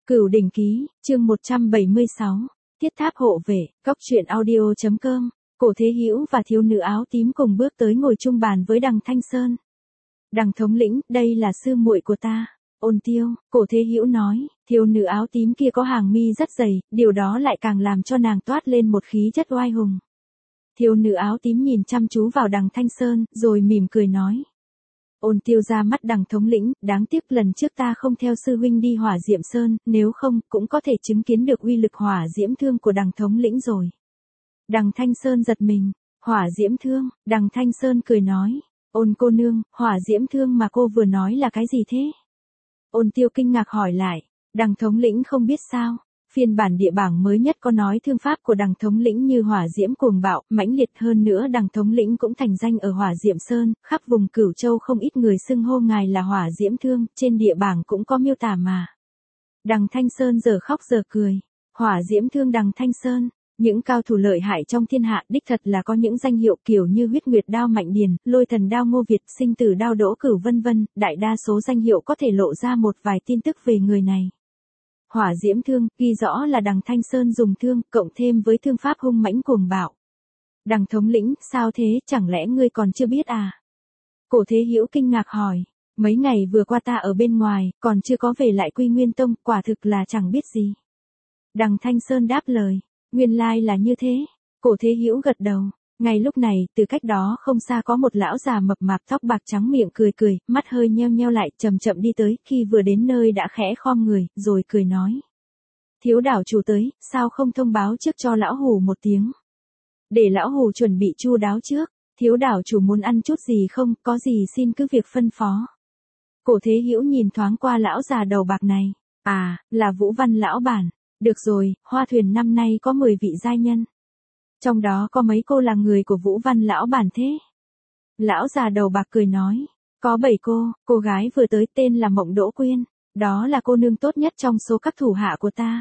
Cửu đỉnh ký, chương 176, Thiết tháp hộ vệ, Cóc truyện audio.com, Cổ Thế Hữu và thiếu nữ áo tím cùng bước tới ngồi chung bàn với Đằng Thanh Sơn. Đằng thống lĩnh, đây là sư muội của ta. Ôn Tiêu, Cổ Thế Hữu nói, thiếu nữ áo tím kia có hàng mi rất dày, điều đó lại càng làm cho nàng toát lên một khí chất oai hùng. Thiếu nữ áo tím nhìn chăm chú vào Đằng Thanh Sơn, rồi mỉm cười nói. Ôn Tiêu ra mắt Đằng thống lĩnh, đáng tiếc lần trước ta không theo sư huynh đi Hỏa Diệm Sơn, nếu không, cũng có thể chứng kiến được uy lực hỏa diễm thương của Đằng thống lĩnh rồi. Đằng Thanh Sơn giật mình, hỏa diễm thương, Đằng Thanh Sơn cười nói, ôn cô nương, hỏa diễm thương mà cô vừa nói là cái gì thế? Ôn Tiêu kinh ngạc hỏi lại, Đằng thống lĩnh không biết sao? Phiên bản địa bảng mới nhất có nói thương pháp của Đằng thống lĩnh như hỏa diễm cuồng bạo, mãnh liệt, hơn nữa Đằng thống lĩnh cũng thành danh ở Hỏa Diệm Sơn, khắp vùng Cửu Châu không ít người xưng hô ngài là hỏa diễm thương, trên địa bảng cũng có miêu tả mà. Đằng Thanh Sơn giờ khóc giờ cười, hỏa diễm thương Đằng Thanh Sơn, những cao thủ lợi hại trong thiên hạ đích thật là có những danh hiệu kiểu như huyết nguyệt đao Mạnh Điền, lôi thần đao Ngô Việt, sinh tử đao Đỗ Cửu vân vân, đại đa số danh hiệu có thể lộ ra một vài tin tức về người này. Hỏa diễm thương, ghi rõ là Đằng Thanh Sơn dùng thương, cộng thêm với thương pháp hung mãnh cuồng bạo. Đằng thống lĩnh, sao thế, chẳng lẽ ngươi còn chưa biết à? Cổ Thế Hữu kinh ngạc hỏi, mấy ngày vừa qua ta ở bên ngoài, còn chưa có về lại Quy Nguyên Tông, quả thực là chẳng biết gì. Đằng Thanh Sơn đáp lời, nguyên lai là như thế. Cổ Thế Hữu gật đầu. Ngay lúc này, từ cách đó không xa có một lão già mập mạp tóc bạc trắng miệng cười cười, mắt hơi nheo nheo lại, chậm chậm đi tới, khi vừa đến nơi đã khẽ khom người, rồi cười nói. Thiếu đảo chủ tới, sao không thông báo trước cho lão hù một tiếng? Để lão hù chuẩn bị chu đáo trước, thiếu đảo chủ muốn ăn chút gì không, có gì xin cứ việc phân phó. Cổ Thế Hữu nhìn thoáng qua lão già đầu bạc này, à, là Vũ Văn lão bản, được rồi, Hoa Thuyền năm nay có 10 vị giai nhân. Trong đó có mấy cô là người của Vũ Văn lão bản thế? Lão già đầu bạc cười nói, có 7 cô gái vừa tới tên là Mộng Đỗ Quyên, đó là cô nương tốt nhất trong số các thủ hạ của ta.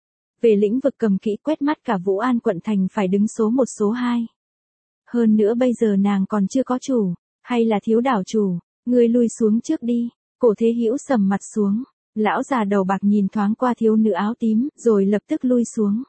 Về lĩnh vực cầm kỹ quét mắt cả Vũ An quận thành phải đứng số 1 số 2. Hơn nữa bây giờ nàng còn chưa có chủ, hay là thiếu đảo chủ, ngươi lui xuống trước đi. Cổ Thế Hữu sầm mặt xuống, lão già đầu bạc nhìn thoáng qua thiếu nữ áo tím, rồi lập tức lui xuống.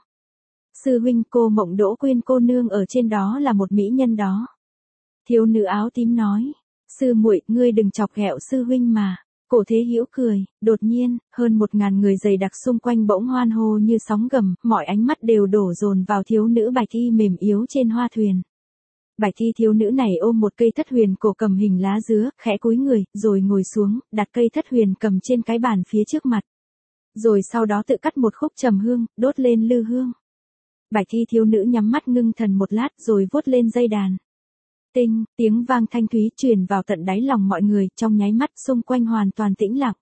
Sư huynh, cô Mộng Đỗ Quyên cô nương ở trên đó là một mỹ nhân đó. Thiếu nữ áo tím nói, sư muội, ngươi đừng chọc ghẹo sư huynh mà. Cổ Thế Hữu cười, đột nhiên, hơn 1000 người dày đặc xung quanh bỗng hoan hô như sóng gầm, mọi ánh mắt đều đổ dồn vào thiếu nữ bạch y mềm yếu trên hoa thuyền. Bạch y thiếu nữ này ôm một cây thất huyền cổ cầm hình lá dứa, khẽ cúi người, rồi ngồi xuống, đặt cây thất huyền cầm trên cái bàn phía trước mặt. Rồi sau đó tự cắt một khúc trầm hương, đốt lên lư hương. Bạch y thiếu nữ nhắm mắt ngưng thần một lát rồi vuốt lên dây đàn. Tinh, tiếng vang thanh thúy truyền vào tận đáy lòng mọi người, trong nháy mắt xung quanh hoàn toàn tĩnh lặng.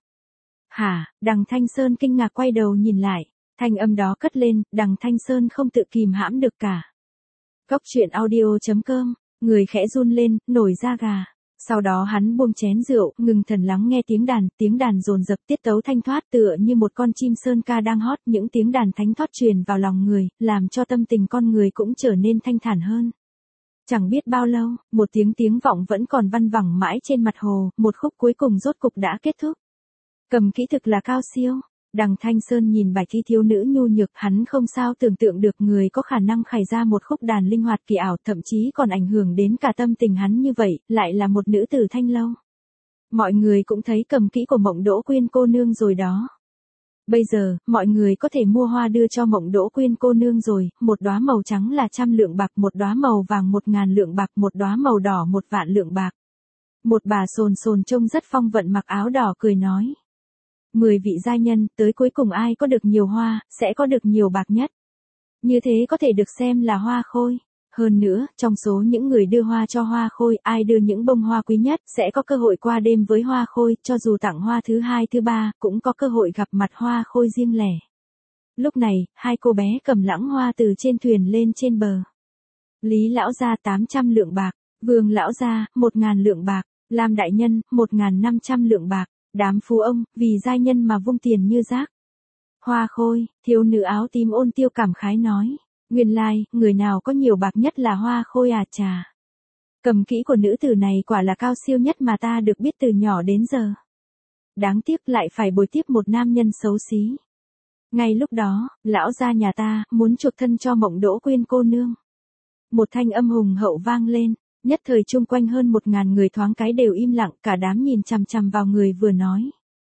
Hả? Đằng Thanh Sơn kinh ngạc quay đầu nhìn lại, thanh âm đó cất lên, Đằng Thanh Sơn không tự kìm hãm được cả. Cóc truyện audio.com, người khẽ run lên, nổi da gà. Sau đó hắn buông chén rượu, ngừng thần lắng nghe tiếng đàn dồn dập tiết tấu thanh thoát tựa như một con chim sơn ca đang hót, những tiếng đàn thánh thoát truyền vào lòng người, làm cho tâm tình con người cũng trở nên thanh thản hơn. Chẳng biết bao lâu, một tiếng vọng vẫn còn văng vẳng mãi trên mặt hồ, một khúc cuối cùng rốt cục đã kết thúc. Cầm kỹ thực là cao siêu. Đằng Thanh Sơn nhìn bạch y thiếu nữ nhu nhược, hắn không sao tưởng tượng được người có khả năng khải ra một khúc đàn linh hoạt kỳ ảo, thậm chí còn ảnh hưởng đến cả tâm tình hắn như vậy, lại là một nữ tử thanh lâu. Mọi người cũng thấy cầm kỹ của Mộng Đỗ Quyên cô nương rồi đó. Bây giờ, mọi người có thể mua hoa đưa cho Mộng Đỗ Quyên cô nương rồi, một đóa màu trắng là 100 lượng bạc, một đóa màu vàng 1000 lượng bạc, một đóa màu đỏ 1.000 lượng bạc. Một bà sồn trông rất phong vận mặc áo đỏ cười nói. 10 vị giai nhân, tới cuối cùng ai có được nhiều hoa, sẽ có được nhiều bạc nhất. Như thế có thể được xem là hoa khôi. Hơn nữa, trong số những người đưa hoa cho hoa khôi, ai đưa những bông hoa quý nhất, sẽ có cơ hội qua đêm với hoa khôi, cho dù tặng hoa thứ 2 thứ 3, cũng có cơ hội gặp mặt hoa khôi riêng lẻ. Lúc này, hai cô bé cầm lãng hoa từ trên thuyền lên trên bờ. Lý lão gia 800 lượng bạc, Vương lão gia 1000 lượng bạc, Lam đại nhân 1500 lượng bạc. Đám phú ông, vì giai nhân mà vung tiền như rác. Hoa khôi, thiếu nữ áo tím Ôn Tiêu cảm khái nói. Nguyên lai, người nào có nhiều bạc nhất là hoa khôi à chà. Cầm kỹ của nữ tử này quả là cao siêu nhất mà ta được biết từ nhỏ đến giờ. Đáng tiếc lại phải bồi tiếp một nam nhân xấu xí. Ngay lúc đó, lão gia nhà ta muốn chuộc thân cho Mộng Đỗ Quyên cô nương. Một thanh âm hùng hậu vang lên, nhất thời chung quanh hơn 1000 người thoáng cái đều im lặng, cả đám nhìn chằm chằm vào người vừa nói.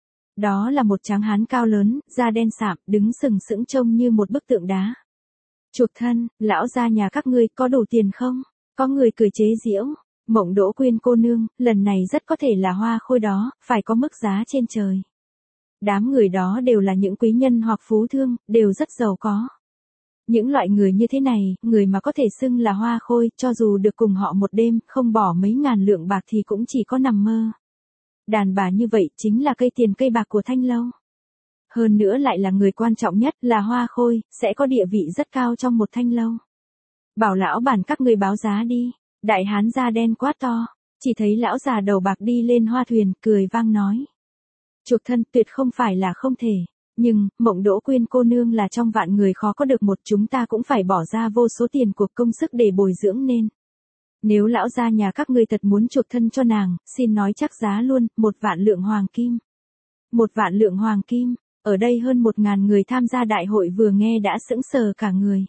Đó là một tráng hán cao lớn, da đen sạm, đứng sừng sững trông như một bức tượng đá. Chuộc thân, lão gia nhà các ngươi có đủ tiền không? Có người cười chế giễu. Mộng Đỗ Quyên cô nương, lần này rất có thể là hoa khôi đó, phải có mức giá trên trời. Đám người đó đều là những quý nhân hoặc phú thương, đều rất giàu có. Những loại người như thế này, người mà có thể xưng là hoa khôi, cho dù được cùng họ một đêm, không bỏ mấy ngàn lượng bạc thì cũng chỉ có nằm mơ. Đàn bà như vậy chính là cây tiền cây bạc của Thanh Lâu. Hơn nữa lại là người quan trọng nhất, là hoa khôi, sẽ có địa vị rất cao trong một Thanh Lâu. Bảo lão bản các ngươi báo giá đi. Đại hán da đen quát to, chỉ thấy lão già đầu bạc đi lên hoa thuyền, cười vang nói. Chuộc thân tuyệt không phải là không thể, nhưng, Mộng Đỗ Quyên cô nương là trong vạn người khó có được một, chúng ta cũng phải bỏ ra vô số tiền cuộc công sức để bồi dưỡng nên. Nếu lão gia nhà các ngươi thật muốn chuộc thân cho nàng, xin nói chắc giá luôn, 1 vạn lượng hoàng kim. 1 vạn lượng hoàng kim, ở đây hơn 1000 người tham gia đại hội vừa nghe đã sững sờ cả người.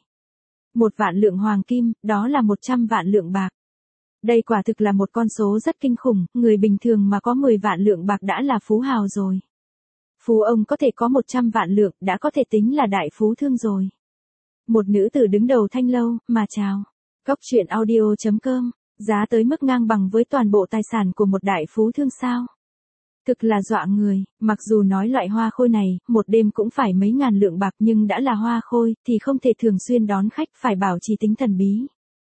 1 vạn lượng hoàng kim, đó là 100 vạn lượng bạc. Đây quả thực là một con số rất kinh khủng, người bình thường mà có 10 vạn lượng bạc đã là phú hào rồi. Phú ông có thể có 100 vạn lượng, đã có thể tính là đại phú thương rồi. Một nữ tử đứng đầu Thanh Lâu, mà chào. Cóc truyện audio.com, giá tới mức ngang bằng với toàn bộ tài sản của một đại phú thương sao. Thực là dọa người, mặc dù nói loại hoa khôi này, một đêm cũng phải mấy ngàn lượng bạc nhưng đã là hoa khôi, thì không thể thường xuyên đón khách, phải bảo trì tính thần bí.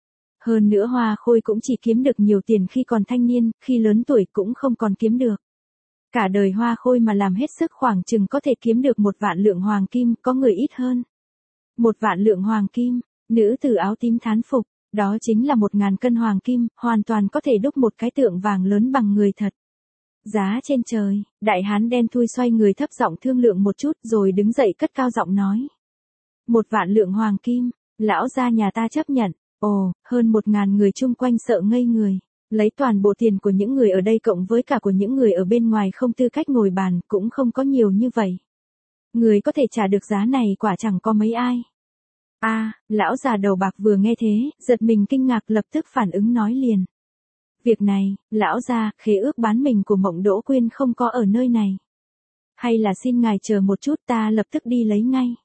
Hơn nữa hoa khôi cũng chỉ kiếm được nhiều tiền khi còn thanh niên, khi lớn tuổi cũng không còn kiếm được. Cả đời hoa khôi mà làm hết sức khoảng chừng có thể kiếm được 1 vạn lượng hoàng kim, có người ít hơn. 1 vạn lượng hoàng kim, nữ tử áo tím thán phục, đó chính là 1000 cân hoàng kim, hoàn toàn có thể đúc một cái tượng vàng lớn bằng người thật. Giá trên trời, đại hán đen thui xoay người thấp giọng thương lượng một chút rồi đứng dậy cất cao giọng nói. 1 vạn lượng hoàng kim, lão gia nhà ta chấp nhận. Ồ, hơn 1000 người chung quanh sợ ngây người. Lấy toàn bộ tiền của những người ở đây cộng với cả của những người ở bên ngoài không tư cách ngồi bàn, cũng không có nhiều như vậy. Người có thể trả được giá này quả chẳng có mấy ai. Lão già đầu bạc vừa nghe thế, giật mình kinh ngạc lập tức phản ứng nói liền. Việc này, lão gia, khế ước bán mình của Mộng Đỗ Quyên không có ở nơi này. Hay là xin ngài chờ một chút, ta lập tức đi lấy ngay.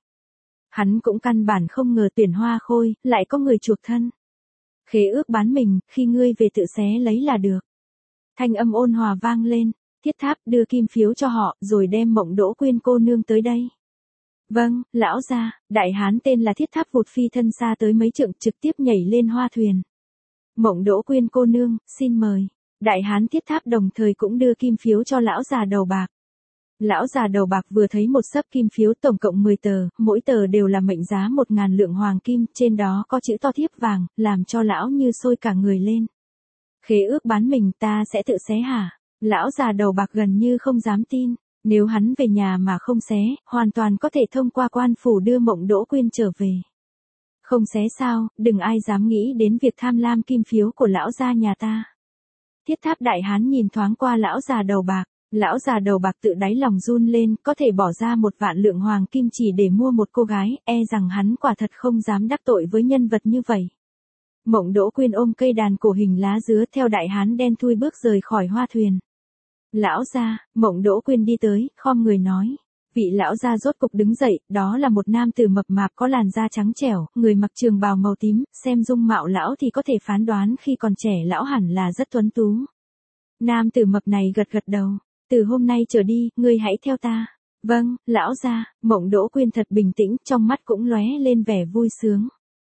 Hắn cũng căn bản không ngờ tuyển hoa khôi, lại có người chuộc thân. Khế ước bán mình, khi ngươi về tự xé lấy là được. Thanh âm ôn hòa vang lên, Thiết Tháp đưa kim phiếu cho họ, rồi đem Mộng Đỗ Quyên cô nương tới đây. Vâng, lão gia, đại hán tên là Thiết Tháp vụt phi thân xa tới mấy trượng trực tiếp nhảy lên hoa thuyền. Mộng Đỗ Quyên cô nương, xin mời. Đại hán Thiết Tháp đồng thời cũng đưa kim phiếu cho lão già đầu bạc. Lão già đầu bạc vừa thấy một xấp kim phiếu tổng cộng 10 tờ, mỗi tờ đều là mệnh giá 1000 lượng hoàng kim, trên đó có chữ to thiếp vàng, làm cho lão như sôi cả người lên. Khế ước bán mình ta sẽ tự xé hả? Lão già đầu bạc gần như không dám tin, nếu hắn về nhà mà không xé, hoàn toàn có thể thông qua quan phủ đưa Mộng Đỗ Quyên trở về. Không xé sao, đừng ai dám nghĩ đến việc tham lam kim phiếu của lão gia nhà ta. Thiết Tháp đại hán nhìn thoáng qua lão già đầu bạc. Lão già đầu bạc tự đáy lòng run lên, có thể bỏ ra 1 vạn lượng hoàng kim chỉ để mua một cô gái, e rằng hắn quả thật không dám đắc tội với nhân vật như vậy. Mộng Đỗ Quyên ôm cây đàn cổ hình lá dứa theo đại hán đen thui bước rời khỏi hoa thuyền. Lão gia, Mộng Đỗ Quyên đi tới, khom người nói. Vị lão gia rốt cục đứng dậy, đó là một nam tử mập mạp có làn da trắng trẻo, người mặc trường bào màu tím, xem dung mạo lão thì có thể phán đoán khi còn trẻ lão hẳn là rất tuấn tú. Nam tử mập này gật gật đầu. Từ hôm nay trở đi, ngươi hãy theo ta. Vâng, lão gia, Mộng Đỗ Quyên thật bình tĩnh, trong mắt cũng lóe lên vẻ vui sướng.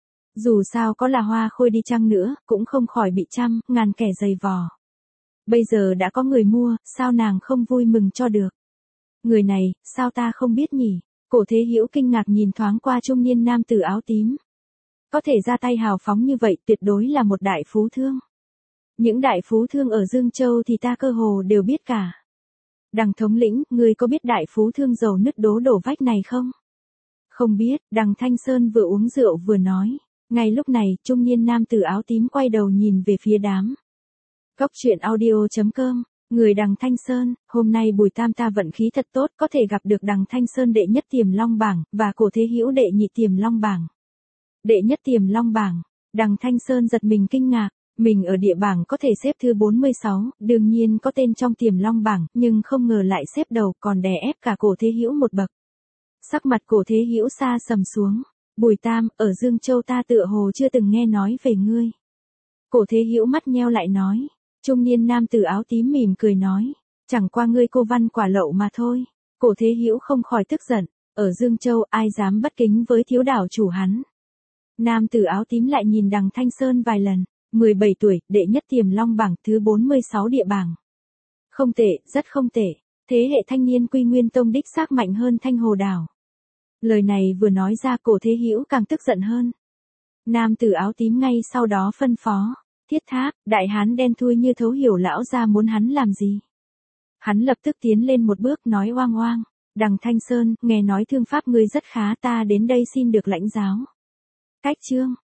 Dù sao có là hoa khôi đi chăng nữa, cũng không khỏi bị trăm, ngàn kẻ giày vò. Bây giờ đã có người mua, sao nàng không vui mừng cho được. Người này, sao ta không biết nhỉ? Cổ Thế Hữu kinh ngạc nhìn thoáng qua trung niên nam tử áo tím. Có thể ra tay hào phóng như vậy tuyệt đối là một đại phú thương. Những đại phú thương ở Dương Châu thì ta cơ hồ đều biết cả. Đằng thống lĩnh, ngươi có biết đại phú thương giàu nứt đổ vách này không? Không biết, đằng Thanh Sơn vừa uống rượu vừa nói. Ngay lúc này, trung niên nam tử áo tím quay đầu nhìn về phía đám. Cóc truyện audio.com Người Đằng Thanh Sơn, hôm nay Bùi Tam ta vận khí thật tốt, có thể gặp được Đằng Thanh Sơn đệ nhất Tiềm Long bảng, và Cổ Thế Hữu đệ nhị Tiềm Long bảng. Đệ nhất Tiềm Long bảng, Đằng Thanh Sơn giật mình kinh ngạc, mình ở địa bảng có thể xếp thứ 46, đương nhiên có tên trong Tiềm Long bảng, nhưng không ngờ lại xếp đầu, còn đè ép cả Cổ Thế Hữu một bậc. Sắc mặt Cổ Thế Hữu sa sầm xuống, Bùi Tam, ở Dương Châu ta tựa hồ chưa từng nghe nói về ngươi. Cổ Thế Hữu mắt nheo lại nói, trung niên nam tử áo tím mỉm cười nói, chẳng qua ngươi cô văn quả lậu mà thôi. Cổ Thế Hữu không khỏi tức giận, ở Dương Châu ai dám bất kính với thiếu đảo chủ hắn. Nam tử áo tím lại nhìn Đằng Thanh Sơn vài lần, 17 tuổi, đệ nhất Tiềm Long bảng, thứ 46 địa bảng. Không tệ, rất không tệ, thế hệ thanh niên Quy Nguyên Tông đích xác mạnh hơn Thanh Hồ đảo. Lời này vừa nói ra Cổ Thế Hữu càng tức giận hơn. Nam tử áo tím ngay sau đó phân phó, Thiết Tháp, đại hán đen thui như thấu hiểu lão gia muốn hắn làm gì. Hắn lập tức tiến lên một bước nói oang oang, Đằng Thanh Sơn, nghe nói thương pháp ngươi rất khá, ta đến đây xin được lãnh giáo. Cách chương